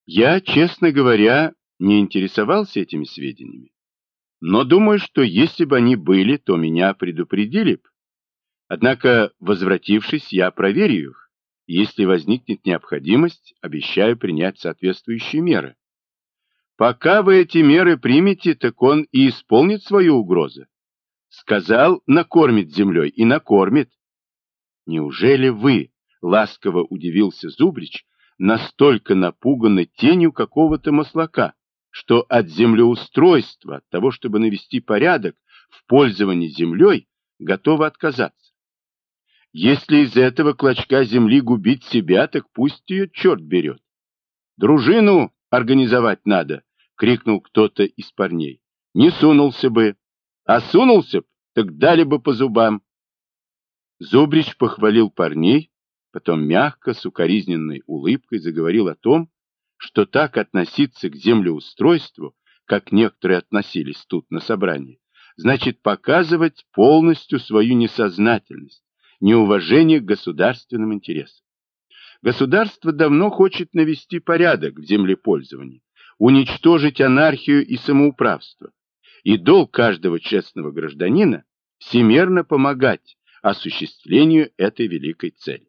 Я, честно говоря, не интересовался этими сведениями, но думаю, что если бы они были, то меня предупредили б. Однако, возвратившись, я проверю их. Если возникнет необходимость, обещаю принять соответствующие меры. Пока вы эти меры примете, так он и исполнит свою угрозу. Сказал, накормит землей, и накормит. Неужели вы, ласково удивился Зубрич, настолько напуганы тенью какого-то маслака, что от землеустройства, от того, чтобы навести порядок в пользовании землей, готовы отказаться? Если из этого клочка земли губить себя, так пусть ее черт берет. Дружину организовать надо, крикнул кто-то из парней. Не сунулся бы, а сунулся б, так дали бы по зубам. Зубрич похвалил парней, потом мягко, с укоризненной улыбкой заговорил о том, что так относиться к землеустройству, как некоторые относились тут на собрании, значит показывать полностью свою несознательность, неуважение к государственным интересам. Государство давно хочет навести порядок в землепользовании, уничтожить анархию и самоуправство, и долг каждого честного гражданина всемерно помогать осуществлению этой великой цели.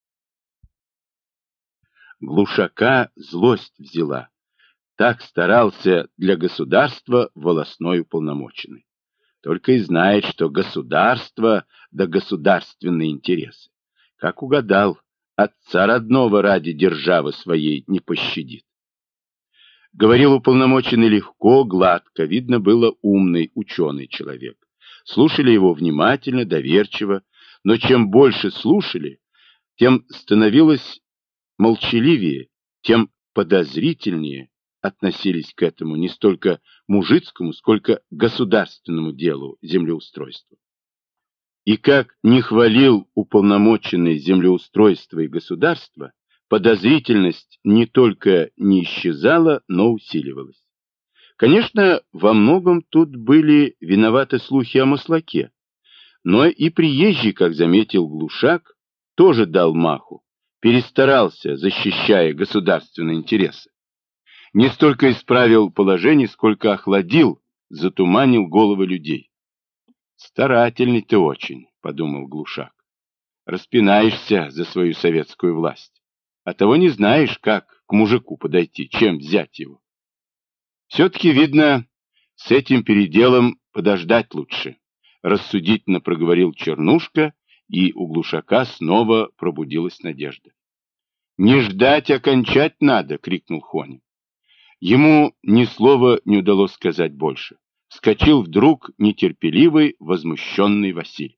Глушака злость взяла. Так старался для государства волостной уполномоченный. Только и знает, что государство да государственные интересы. Как угадал, отца родного ради державы своей не пощадит. Говорил уполномоченный легко, гладко, видно было умный, ученый человек. Слушали его внимательно, доверчиво, но чем больше слушали, тем становилось молчаливее, тем подозрительнее относились к этому не столько мужицкому, сколько государственному делу землеустройства. И как не хвалил уполномоченный землеустройство и государство, подозрительность не только не исчезала, но усиливалась. Конечно, во многом тут были виноваты слухи о маслаке, но и приезжий, как заметил Глушак, тоже дал маху, перестарался, защищая государственные интересы. Не столько исправил положение, сколько охладил, затуманил головы людей. «Старательный ты очень», — подумал Глушак. «Распинаешься за свою советскую власть, а того не знаешь, как к мужику подойти, чем взять его. Все-таки, видно, с этим переделом подождать лучше», — рассудительно проговорил Чернушка, и у Глушака снова пробудилась надежда. «Не ждать, а кончать надо!» — крикнул Хоня. Ему ни слова не удалось сказать больше. Вскочил вдруг нетерпеливый, возмущенный Василий.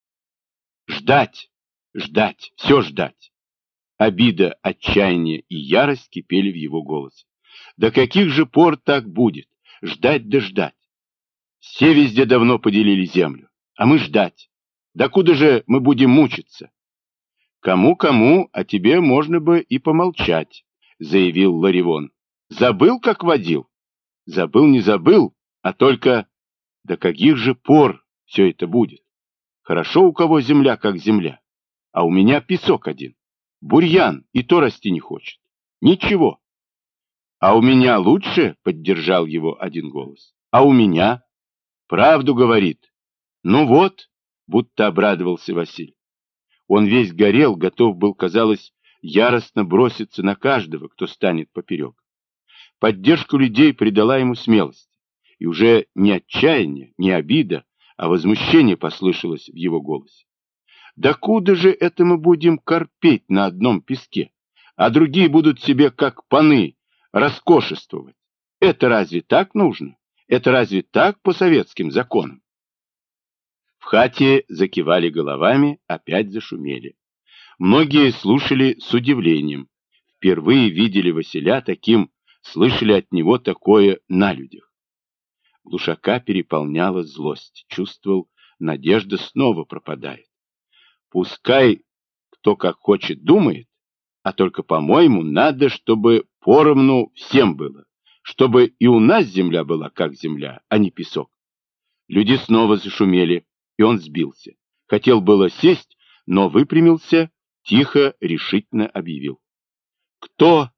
«Ждать! Ждать! Все ждать!» Обида, отчаяние и ярость кипели в его голосе. «До каких же пор так будет? Ждать да ждать! Все везде давно поделили землю, а мы ждать! Докуда же мы будем мучиться?» «Кому-кому, а тебе можно бы и помолчать», — заявил Ларивон. «Забыл, как водил?» «Забыл, не забыл, а только до каких же пор все это будет? Хорошо, у кого земля как земля, а у меня песок один. Бурьян и то расти не хочет. Ничего». «А у меня лучше», — поддержал его один голос. «А у меня?» «Правду говорит». «Ну вот», — будто обрадовался Василий. Он весь горел, готов был, казалось, яростно броситься на каждого, кто станет поперек. Поддержка людей придала ему смелость, и уже не отчаяние, не обида, а возмущение послышалось в его голосе. «Докуда же это мы будем корпеть на одном песке, а другие будут себе, как паны, роскошествовать? Это разве так нужно? Это разве так по советским законам?» В хате закивали головами, опять зашумели. Многие слушали с удивлением. Впервые видели Василя таким, слышали от него такое на людях. Глушака переполняла злость, чувствовал, надежда снова пропадает. Пускай кто как хочет думает, а только, по-моему, надо, чтобы поровну всем было, чтобы и у нас земля была как земля, а не песок. Люди снова зашумели, и он сбился. Хотел было сесть, но выпрямился, тихо, решительно объявил. «Кто